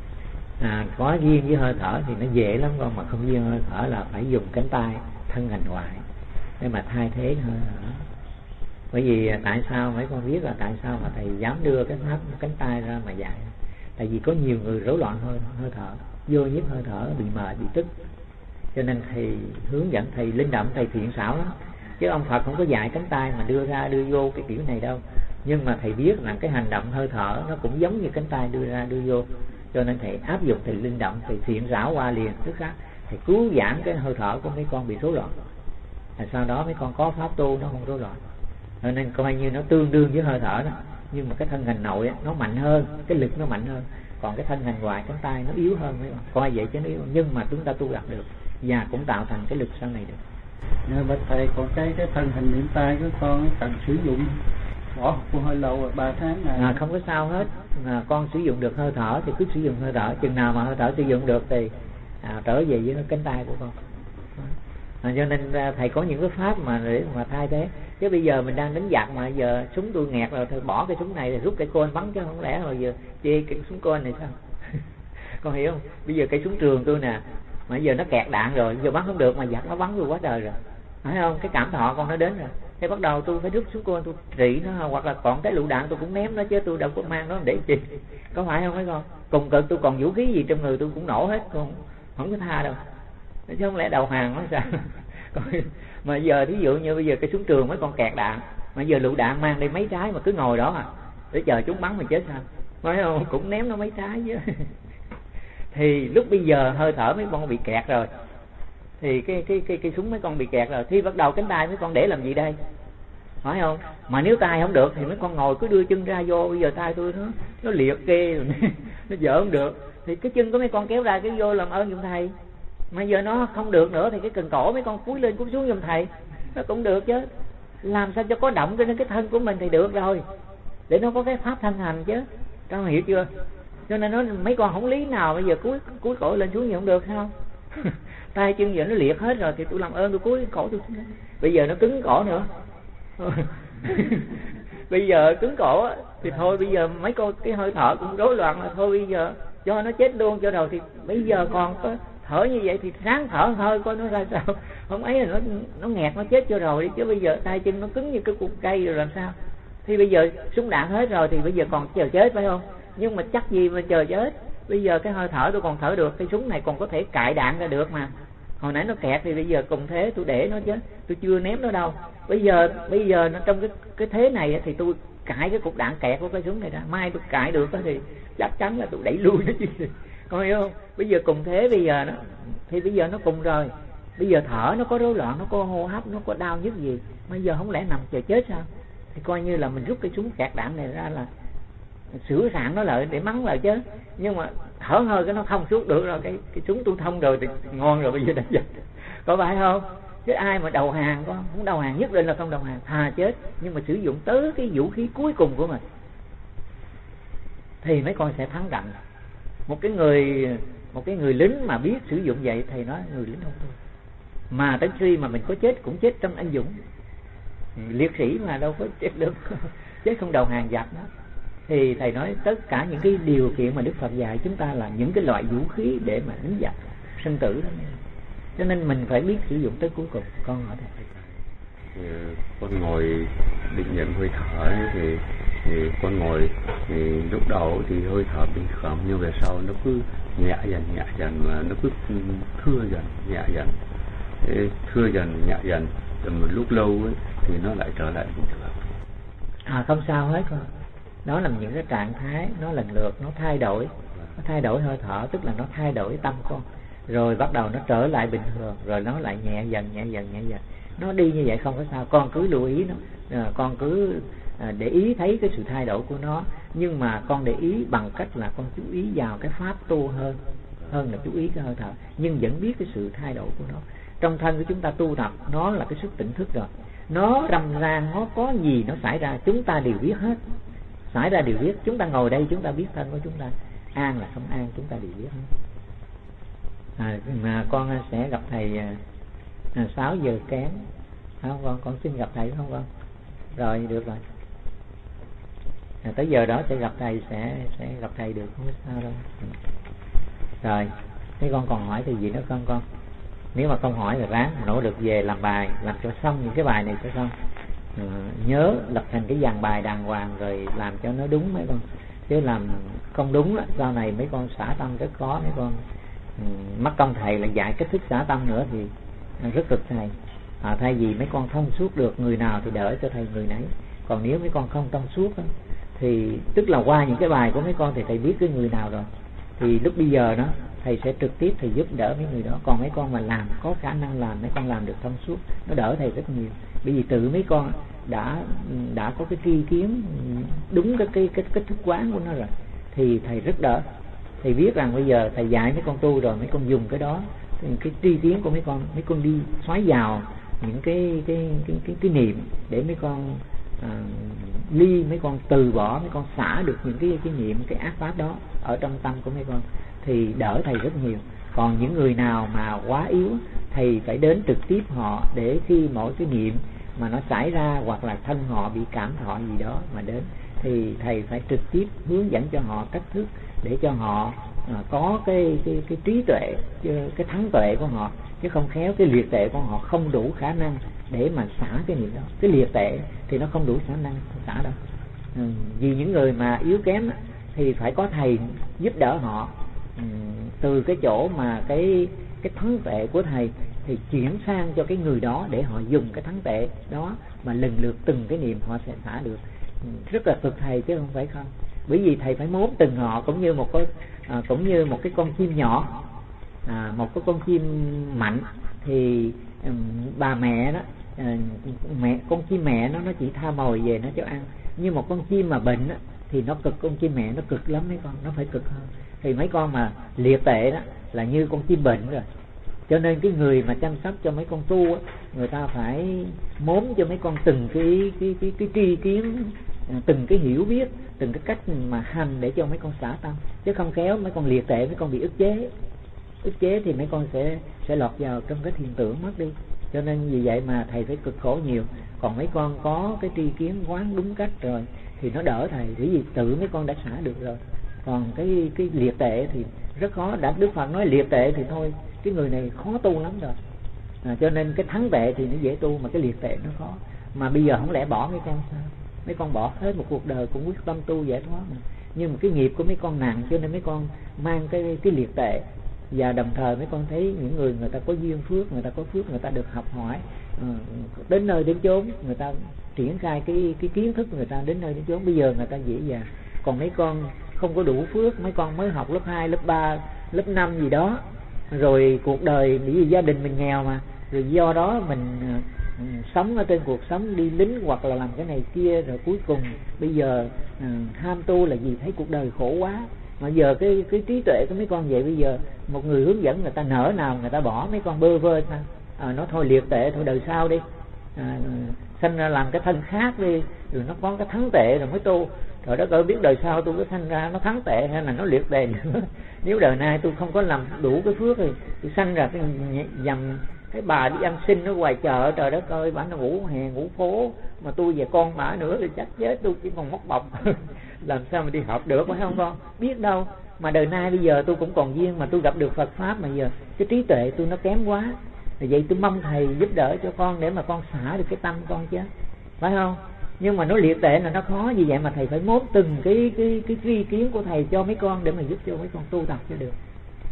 Có duyên với hơi thở thì nó dễ lắm con, mà không duyên hơi thở là phải dùng cánh tay thân hành hoại để mà thay thế hơi thở. Bởi vì tại sao mấy con biết là tại sao mà thầy dám đưa cái pháp cánh tay ra mà dạy? Tại vì có nhiều người rối loạn hơi thở, vô nhất hơi thở, bị mệt, bị tức. Cho nên thầy hướng dẫn, thầy linh động, thầy thiện xảo lắm. Chứ ông Phật không có dạy cánh tay mà đưa ra đưa vô cái kiểu này đâu. Nhưng mà thầy biết là cái hành động hơi thở nó cũng giống như cánh tay đưa ra đưa vô. Cho nên thầy áp dụng, thầy linh động, thầy thiện xảo qua liền tức khắc. Thầy cứu giãn cái hơi thở của mấy con bị rối loạn. Sau đó mấy con có pháp tu nó không rối loạn. Cho nên coi như nó tương đương với hơi thở đó. Nhưng mà cái thân hành nội á, nó mạnh hơn, cái lực nó mạnh hơn. Còn cái thân hành ngoại, cánh tay nó yếu hơn mấy con. Coi vậy chứ nó yếu. Nhưng mà chúng ta tu đạt được và cũng tạo thành cái lực sau này được. Nhưng mà thầy còn cái thân hành niệm tay của con cần sử dụng bỏ học hơi lâu rồi 3 tháng này. Không có sao hết. Con sử dụng được hơi thở thì cứ sử dụng hơi thở. Chừng nào mà hơi thở sử dụng được thì trở về với cánh tay của con. Cho nên thầy có những cái pháp mà để mà thay thế. Chứ bây giờ mình đang đánh giặc mà giờ súng tôi nghẹt rồi, thôi bỏ cái súng này rồi rút cái côn bắn, chứ không lẽ rồi giờ chê cái súng côn này sao? Con hiểu không? Bây giờ cái súng trường tôi nè, mà giờ nó kẹt đạn rồi, giờ bắn không được mà giặc nó bắn tôi quá trời rồi, phải không? Cái cảm thọ con nó đến rồi, thế bắt đầu tôi phải rút súng côn tôi trị nó, hoặc là còn cái lựu đạn tôi cũng ném nó, chứ tôi đâu có mang nó để chi, có phải không mấy con? Cùng cực tôi còn vũ khí gì trong người tôi cũng nổ hết, con không có tha đâu, chứ không lẽ đầu hàng nó sao? Mà giờ thí dụ như bây giờ cái súng trường mấy con kẹt đạn, mà giờ lựu đạn mang đi mấy trái mà cứ ngồi đó để chờ chúng bắn mà chết sao? Phải không? Cũng ném nó mấy trái chứ. Thì lúc bây giờ hơi thở mấy con bị kẹt rồi, thì cái súng mấy con bị kẹt rồi, thì bắt đầu cánh tay mấy con để làm gì đây? Phải không? Mà nếu tay không được thì mấy con ngồi cứ đưa chân ra vô, bây giờ tay tôi nó liệt kê nó dở không được, thì cái chân của mấy con kéo ra cái vô làm ơn giùm thầy. Mà giờ nó không được nữa thì cái cần cổ mấy con cúi lên cúi xuống giùm thầy, nó cũng được chứ. Làm sao cho có động trên cái thân của mình thì được rồi, để nó có cái pháp thân hành chứ, con hiểu chưa? Cho nên nó mấy con không lý nào bây giờ cúi cổ lên xuống gì không được không? Tay chân giờ nó liệt hết rồi thì tôi làm ơn tôi cúi cổ tôi xuống. Bây giờ nó cứng cổ nữa. Bây giờ cứng cổ thì thôi, bây giờ mấy con cái hơi thở cũng rối loạn là thôi bây giờ cho nó chết luôn cho đầu. Thì bây giờ còn có thở như vậy thì ráng thở hơi coi nó ra sao, không ấy là nó nghẹt nó chết cho rồi đi. Chứ bây giờ tay chân nó cứng như cái cục cây rồi làm sao? Thì bây giờ súng đạn hết rồi thì bây giờ còn chờ chết phải không? Nhưng mà chắc gì mà chờ chết. Bây giờ cái hơi thở tôi còn thở được, cái súng này còn có thể cạy đạn ra được mà. Hồi nãy nó kẹt thì bây giờ cùng thế tôi để nó chứ, tôi chưa ném nó đâu. Bây giờ nó trong cái thế này thì tôi cạy cái cục đạn kẹt của cái súng này ra. Mai tôi cạy được thì chắc chắn là tôi đẩy lui nó chứ. Con hiểu không? Bây giờ cùng thế bây giờ nó thì bây giờ nó cùng rồi. Bây giờ thở nó có rối loạn, nó có hô hấp, nó có đau nhức gì, bây giờ không lẽ nằm chờ chết sao? Thì coi như là mình rút cái súng kẹt đạn này ra là sửa soạn nó lại để mắng lại chứ. Nhưng mà thở hơi cái nó không suốt được rồi, cái súng tôi thông rồi thì ngon rồi, bây giờ đã giật. Có phải không? Chứ ai mà đầu hàng, con không đầu hàng nhất định là không đầu hàng, thà chết nhưng mà sử dụng tới cái vũ khí cuối cùng của mình thì mấy con sẽ thắng trận. Một cái người lính mà biết sử dụng vậy thầy nói người lính không thôi. Mà tới khi mà mình có chết cũng chết trong anh dũng. Liệt sĩ mà đâu có chết được, chết không đầu hàng giặc đó. Thì thầy nói tất cả những cái điều kiện mà Đức Phật dạy chúng ta là những cái loại vũ khí để mà đánh giặc sinh tử đó. Cho nên mình phải biết sử dụng tới cuối cùng. Con hỏi thầy. Con ngồi định nhận hơi thở thì con ngồi thì lúc đầu thì hơi thở bình thường, nhưng về sau nó cứ nhẹ dần mà nó cứ thưa dần nhẹ dần, thưa dần nhẹ dần, rồi một lúc lâu ấy, thì nó lại trở lại bình thường. Không sao hết con. Đó là những cái trạng thái nó lần lượt nó thay đổi, hơi thở, tức là nó thay đổi tâm con, rồi bắt đầu nó trở lại bình thường, rồi nó lại nhẹ dần. Nó đi như vậy không có sao, con cứ lưu ý nó, con cứ để ý thấy cái sự thay đổi của nó. Nhưng mà con để ý bằng cách là con chú ý vào cái pháp tu hơn là chú ý cái hơi thở, nhưng vẫn biết cái sự thay đổi của nó. Trong thân của chúng ta tu tập nó là cái sức tỉnh thức rồi, nó râm ran, nó có gì nó xảy ra chúng ta đều biết hết, xảy ra đều biết. Chúng ta ngồi đây chúng ta biết thân của chúng ta an là không an, chúng ta đều biết hết. Mà con sẽ gặp thầy 6 giờ kém không con xin gặp thầy không con? Rồi được rồi, tới giờ đó sẽ gặp thầy, sẽ gặp thầy được, không biết sao đâu. Rồi thế con còn hỏi thì gì nữa không con? Nếu mà không hỏi thì ráng nỗ lực về làm bài, làm cho xong những cái bài này cho xong. Nhớ lập thành cái dàn bài đàng hoàng rồi làm cho nó đúng mấy con, chứ làm không đúng đó, sau này mấy con xả tâm rất khó. Mấy con mất công thầy là dạy cách thức xả tâm nữa thì rất cực thầy. Thay vì mấy con thông suốt được người nào thì đỡ cho thầy người nấy. Còn nếu mấy con không thông suốt đó, thì tức là qua những cái bài của mấy con thì thầy biết cái người nào rồi, thì lúc bây giờ đó thầy sẽ trực tiếp thầy giúp đỡ mấy người đó. Còn mấy con mà làm có khả năng làm, mấy con làm được thông suốt, nó đỡ thầy rất nhiều. Bởi vì tự mấy con đã có cái tri kiến đúng cái thức quán của nó rồi, thì thầy rất đỡ. Thầy biết rằng bây giờ thầy dạy mấy con tu rồi, mấy con dùng cái đó, cái tri kiến của mấy con đi xoáy vào những cái niệm để mấy con mấy con từ bỏ, mấy con xả được những cái niệm, cái ác pháp đó ở trong tâm của mấy con, thì đỡ thầy rất nhiều. Còn những người nào mà quá yếu, thầy phải đến trực tiếp họ, để khi mỗi cái niệm mà nó xảy ra hoặc là thân họ bị cảm thọ gì đó mà đến, thì thầy phải trực tiếp hướng dẫn cho họ cách thức để cho họ có cái trí tuệ, cái thắng tuệ của họ, chứ không khéo cái liệt tuệ của họ không đủ khả năng để mà xả cái niệm đó. Cái liệt tuệ thì nó không đủ khả năng xả đâu. Vì những người mà yếu kém thì phải có thầy giúp đỡ họ, từ cái chỗ mà cái thắng tuệ của thầy thì chuyển sang cho cái người đó để họ dùng cái thắng tuệ đó mà lần lượt từng cái niệm họ sẽ xả được. Rất là cực thầy chứ không phải không. Bởi vì thầy phải mốt từng họ, cũng như một cái con chim nhỏ, một cái con chim mạnh thì bà mẹ đó, con chim mẹ nó chỉ tha mồi về nó cho ăn. Nhưng một con chim mà bệnh đó, thì nó cực, con chim mẹ nó cực lắm mấy con, nó phải cực hơn. Thì mấy con mà liệt tệ đó là như con chim bệnh rồi. Cho nên cái người mà chăm sóc cho mấy con tu á, người ta phải mốm cho mấy con từng cái tri kiến, từng cái hiểu biết, từng cái cách mà hành để cho mấy con xả tâm, chứ không khéo mấy con liệt tệ mấy con bị ức chế thì mấy con sẽ lọt vào trong cái thiền tưởng mất đi. Cho nên vì vậy mà thầy phải cực khổ nhiều. Còn mấy con có cái tri kiến quán đúng cách rồi thì nó đỡ thầy, bởi vì tự mấy con đã xả được rồi. Còn cái liệt tệ thì rất khó. Đã Đức Phật nói liệt tệ thì thôi, cái người này khó tu lắm rồi. Cho nên cái thắng tệ thì nó dễ tu, mà cái liệt tệ nó khó. Mà bây giờ không lẽ bỏ mấy con sao? Mấy con bỏ hết một cuộc đời cũng quyết tâm tu giải thoát mà. Nhưng mà cái nghiệp của mấy con nặng, cho nên mấy con mang cái liệt tệ. Và đồng thời mấy con thấy những người ta có duyên phước, người ta có phước, người ta được học hỏi, đến nơi đến chốn, người ta triển khai cái kiến thức người ta đến nơi đến chốn. Bây giờ người ta dễ dàng. Còn mấy con không có đủ phước, mấy con mới học lớp 2, lớp 3, lớp 5 gì đó, rồi cuộc đời bởi vì gia đình mình nghèo mà, rồi do đó mình sống ở trên cuộc sống đi lính hoặc là làm cái này kia, rồi cuối cùng bây giờ ham tu là gì, thấy cuộc đời khổ quá. Mà giờ cái trí tuệ của mấy con vậy, bây giờ một người hướng dẫn người ta nỡ nào người ta bỏ mấy con bơ vơ sao? Nó thôi liệt tệ thôi, đời sau đi, sanh ra làm cái thân khác đi, rồi nó có cái thắng tệ rồi mới tu. Rồi đó coi biết đời sau tôi có sanh ra nó thắng tệ hay là nó liệt tệ nữa. Nếu đời nay tôi không có làm đủ cái phước thì tôi sanh ra cái dầm cái bà đi ăn xin ở ngoài chợ, trời đất ơi, bà nó ngủ hè ngủ phố, mà tôi về con bà nữa thì chắc chết, tôi chỉ còn móc bọc. Làm sao mà đi học được, phải không con? Biết đâu. Mà đời nay bây giờ tôi cũng còn duyên mà tôi gặp được Phật pháp, mà giờ cái trí tuệ tôi nó kém quá. Vậy tôi mong thầy giúp đỡ cho con để mà con xả được cái tâm con chứ, phải không? Nhưng mà nó liệt tệ là nó khó, vì vậy mà thầy phải mốt từng cái tri kiến của thầy cho mấy con để mà giúp cho mấy con tu tập cho được.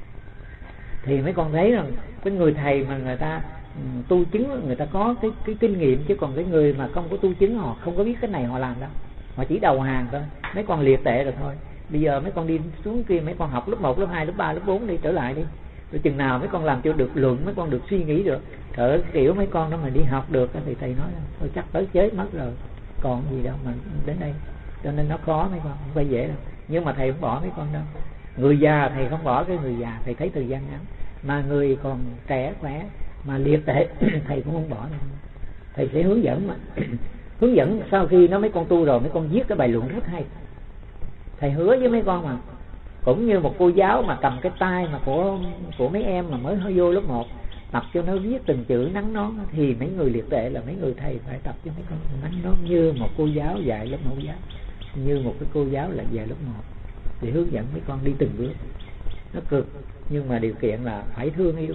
Thì mấy con thấy rằng cái người thầy mà người ta tu chứng, người ta có cái kinh nghiệm, chứ còn cái người mà không có tu chứng họ không có biết cái này họ làm đâu, họ chỉ đầu hàng thôi. Mấy con liệt tệ rồi thôi. Bây giờ mấy con đi xuống kia, mấy con học lớp 1, lớp 2, lớp 3, lớp 4 đi, trở lại đi. Rồi chừng nào mấy con làm cho được luận, mấy con được suy nghĩ được. Trời, kiểu mấy con đó mà đi học được thì thầy nói thôi chắc tới chết mất rồi, còn gì đâu mà đến đây. Cho nên nó khó mấy con, không phải dễ đâu. Nhưng mà thầy không bỏ mấy con đâu. Người già thầy không bỏ cái người già, thầy thấy thời gian ngắn. Mà người còn trẻ khỏe mà liệt tệ thầy cũng không bỏ đâu. Thầy sẽ hướng dẫn mà. Hướng dẫn sau khi nó mấy con tu rồi, mấy con viết cái bài luận rất hay. Thầy hứa với mấy con mà, cũng như một cô giáo mà cầm cái tay mà của mấy em mà mới vô lớp 1, tập cho nó viết từng chữ nắn nót, thì mấy người liệt tệ là mấy người thầy phải tập cho mấy con nắn nót như một cô giáo dạy lớp 1 giáo, như một cái cô giáo là dạy lớp 1, để hướng dẫn mấy con đi từng bước. Nó cực, nhưng mà điều kiện là phải thương yêu.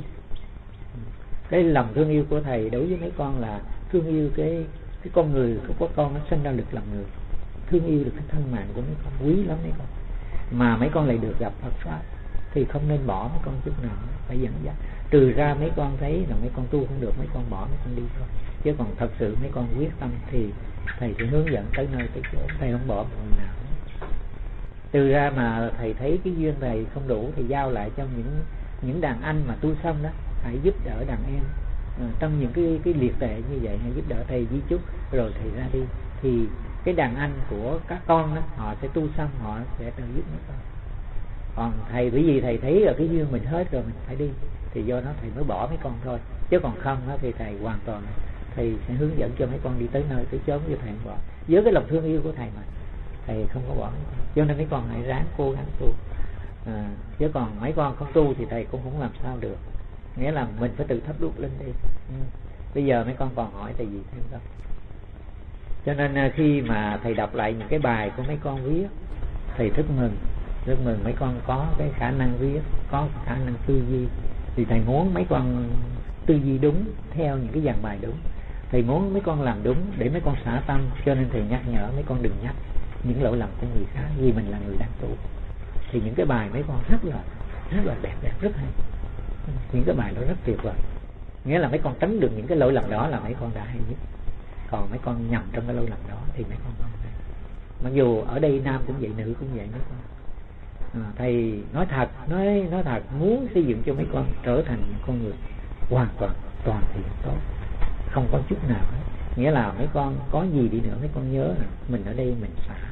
Cái lòng thương yêu của thầy đối với mấy con là thương yêu cái con người, có con nó sinh ra được làm người, thương yêu được cái thân mạng của mấy con, quý lắm mấy con. Mà mấy con lại được gặp Phật pháp thì không nên bỏ mấy con chút nào, phải dẫn dắt. Trừ ra mấy con thấy là mấy con tu không được, mấy con bỏ, mấy con đi thôi. Chứ còn thật sự mấy con quyết tâm thì thầy sẽ hướng dẫn tới nơi tới chỗ, thầy không bỏ người nào. Trừ ra mà thầy thấy cái duyên thầy không đủ thì giao lại cho những đàn anh mà tu xong đó, hãy giúp đỡ đàn em trong những cái liệt tệ như vậy, hãy giúp đỡ thầy di chúc rồi thầy ra đi, thì cái đàn anh của các con đó họ sẽ tu xong, họ sẽ tự giúp mấy con. Còn thầy bởi vì thầy thấy là cái duyên mình hết rồi, mình phải đi, thì do đó thầy mới bỏ mấy con thôi. Chứ còn không đó thì thầy hoàn toàn thầy sẽ hướng dẫn cho mấy con đi tới nơi tới chốn, chứ thầy không bỏ. Với cái lòng thương yêu của thầy mà thầy không có bỏ mấy con. Cho nên mấy con hãy ráng cố gắng tu. Chứ còn mấy con không tu thì thầy cũng không làm sao được. Nghĩa là mình phải tự thắp đuốc lên đi. Bây giờ mấy con còn hỏi thầy gì thêm không? Cho nên khi mà thầy đọc lại những cái bài của mấy con viết, thầy rất mừng mấy con có cái khả năng viết, có khả năng tư duy. Thì thầy muốn mấy con tư duy đúng, theo những cái dàn bài đúng. Thầy muốn mấy con làm đúng để mấy con xả tâm, cho nên thầy nhắc nhở mấy con đừng nhắc những lỗi lầm của người khác, vì mình là người đang tu. Thì những cái bài mấy con rất là đẹp, rất hay. Những cái bài đó rất tuyệt vời. Nghĩa là mấy con tránh được những cái lỗi lầm đó là mấy con đã hay nhất. Còn mấy con nhầm trong cái lỗi lầm đó thì mấy con không hay. Mặc dù ở đây nam cũng vậy, nữ cũng vậy mấy con. Thầy nói thật muốn xây dựng cho mấy con trở thành những con người hoàn toàn thiện tốt, không có chút nào hết. Nghĩa là mấy con có gì đi nữa mấy con nhớ là mình ở đây mình xả,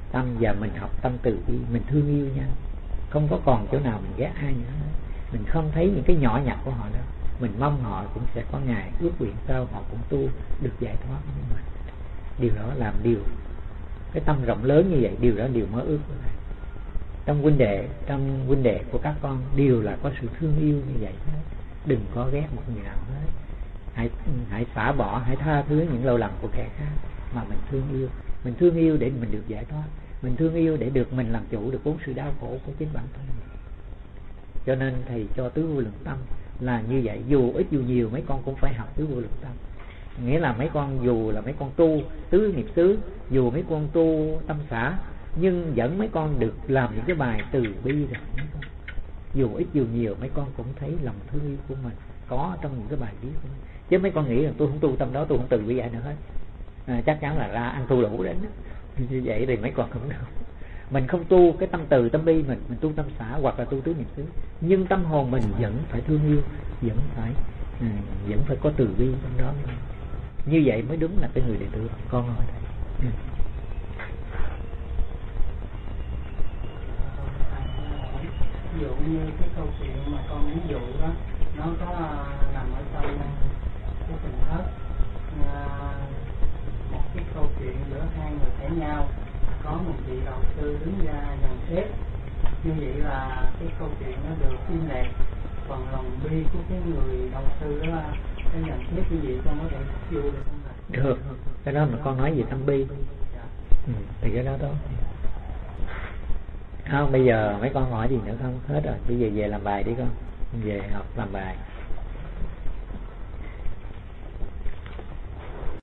tâm, và mình học tâm từ bi, mình thương yêu nhau, không có còn chỗ nào mình ghét ai nữa. Mình không thấy những cái nhỏ nhặt của họ đâu. Mình mong họ cũng sẽ có ngày ước nguyện sau họ cũng tu được giải thoát như mình. Điều đó làm điều, cái tâm rộng lớn như vậy, điều đó điều mơ ước của thầy. Trong huynh đệ của các con đều là có sự thương yêu như vậy hết. Đừng có ghét một người nào hết. Hãy xả bỏ, hãy tha thứ những lỗi lầm của kẻ khác mà mình thương yêu. Mình thương yêu để mình được giải thoát. Mình thương yêu để được mình làm chủ được vốn sự đau khổ của chính bản thân mình. Cho nên thầy cho tứ vô lượng tâm là như vậy. Dù ít dù nhiều mấy con cũng phải học tứ vô lượng tâm. Nghĩa là mấy con dù là mấy con tu tứ nghiệp xứ, dù mấy con tu tâm xã, nhưng vẫn mấy con được làm những cái bài từ bi rồi. Dù ít dù nhiều mấy con cũng thấy lòng thương yêu của mình có trong những cái bài viết của mình. Chứ mấy con nghĩ là tôi không tu tâm đó, tôi không từ bi ai nữa hết. Chắc chắn là ra ăn tu đủ đến đó. Như vậy thì mấy con không được. Mình không tu cái tâm từ tâm bi, mình tu tâm xã hoặc là tu tứ nghiệp xứ, nhưng tâm hồn mình vẫn phải thương yêu, vẫn phải có từ bi trong đó. Như vậy mới đúng là cái người đệ tử con hỏi thầy. Ví dụ như cái câu chuyện mà con ví dụ đó, nó có nằm ở trong cái tình thất, một cái câu chuyện giữa hai người cãi nhau, có một vị đạo sư đứng ra dàn xếp. Như vậy là cái câu chuyện nó được im lặng, còn lòng bi của cái người đạo sư đó là cái dàn xếp như vậy con có thể vô được không thầy? Được, cái đó mà con nói về tâm bi. Thì cái đó tốt. Không, bây giờ mấy con hỏi gì nữa không? Hết rồi, bây giờ về làm bài đi con. Về học làm bài.